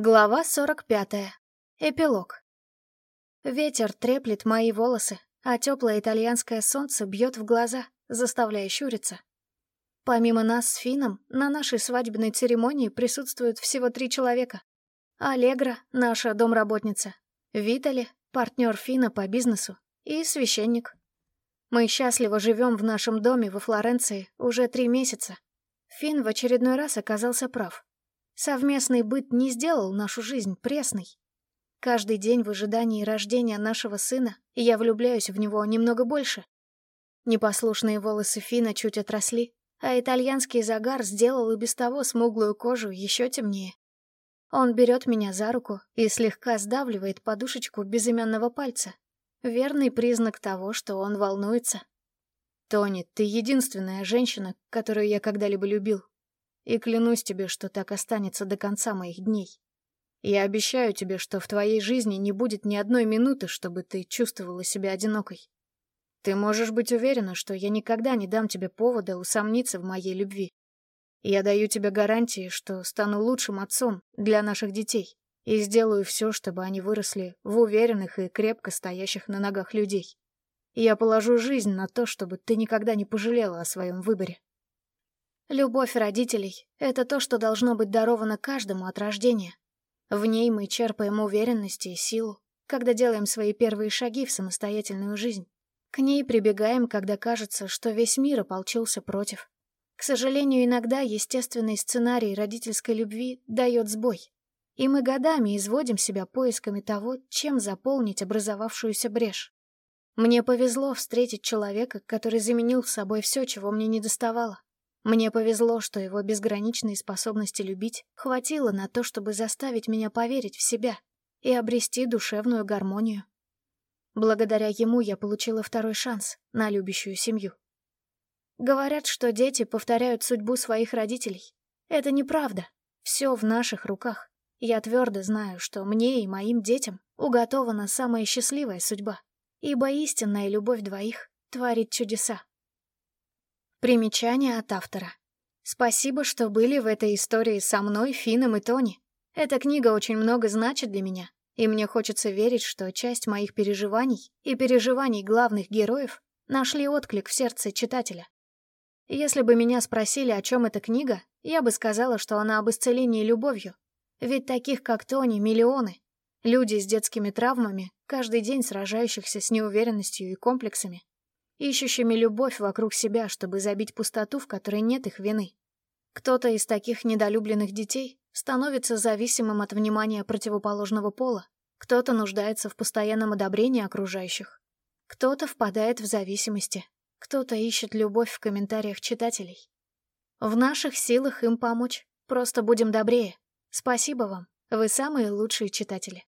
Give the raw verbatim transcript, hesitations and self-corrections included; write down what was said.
Глава сорок пятая. Эпилог. Ветер треплет мои волосы, а теплое итальянское солнце бьет в глаза, заставляя щуриться. Помимо нас с Фином, на нашей свадебной церемонии присутствуют всего три человека. Аллегра, наша домработница, Витали, партнер Фина по бизнесу, и священник. Мы счастливо живем в нашем доме во Флоренции уже три месяца. Фин в очередной раз оказался прав. Совместный быт не сделал нашу жизнь пресной. Каждый день в ожидании рождения нашего сына я влюбляюсь в него немного больше. Непослушные волосы Фина чуть отросли, а итальянский загар сделал и без того смуглую кожу еще темнее. Он берет меня за руку и слегка сдавливает подушечку безымянного пальца. Верный признак того, что он волнуется. «Тони, ты единственная женщина, которую я когда-либо любил. И клянусь тебе, что так останется до конца моих дней. Я обещаю тебе, что в твоей жизни не будет ни одной минуты, чтобы ты чувствовала себя одинокой. Ты можешь быть уверена, что я никогда не дам тебе повода усомниться в моей любви. Я даю тебе гарантии, что стану лучшим отцом для наших детей и сделаю все, чтобы они выросли в уверенных и крепко стоящих на ногах людей. Я положу жизнь на то, чтобы ты никогда не пожалела о своем выборе». Любовь родителей — это то, что должно быть даровано каждому от рождения. В ней мы черпаем уверенность и силу, когда делаем свои первые шаги в самостоятельную жизнь. К ней прибегаем, когда кажется, что весь мир ополчился против. К сожалению, иногда естественный сценарий родительской любви дает сбой, и мы годами изводим себя поисками того, чем заполнить образовавшуюся брешь. Мне повезло встретить человека, который заменил собой все, чего мне недоставало. Мне повезло, что его безграничные способности любить хватило на то, чтобы заставить меня поверить в себя и обрести душевную гармонию. Благодаря ему я получила второй шанс на любящую семью. Говорят, что дети повторяют судьбу своих родителей. Это неправда. Все в наших руках. Я твердо знаю, что мне и моим детям уготована самая счастливая судьба, ибо истинная любовь двоих творит чудеса. Примечание от автора. Спасибо, что были в этой истории со мной, Фином и Тони. Эта книга очень много значит для меня, и мне хочется верить, что часть моих переживаний и переживаний главных героев нашли отклик в сердце читателя. Если бы меня спросили, о чем эта книга, я бы сказала, что она об исцелении любовью. Ведь таких, как Тони, миллионы. Люди с детскими травмами, каждый день сражающихся с неуверенностью и комплексами, ищущими любовь вокруг себя, чтобы забить пустоту, в которой нет их вины. Кто-то из таких недолюбленных детей становится зависимым от внимания противоположного пола, кто-то нуждается в постоянном одобрении окружающих, кто-то впадает в зависимости, кто-то ищет любовь в комментариях читателей. В наших силах им помочь, просто будем добрее. Спасибо вам, вы самые лучшие читатели.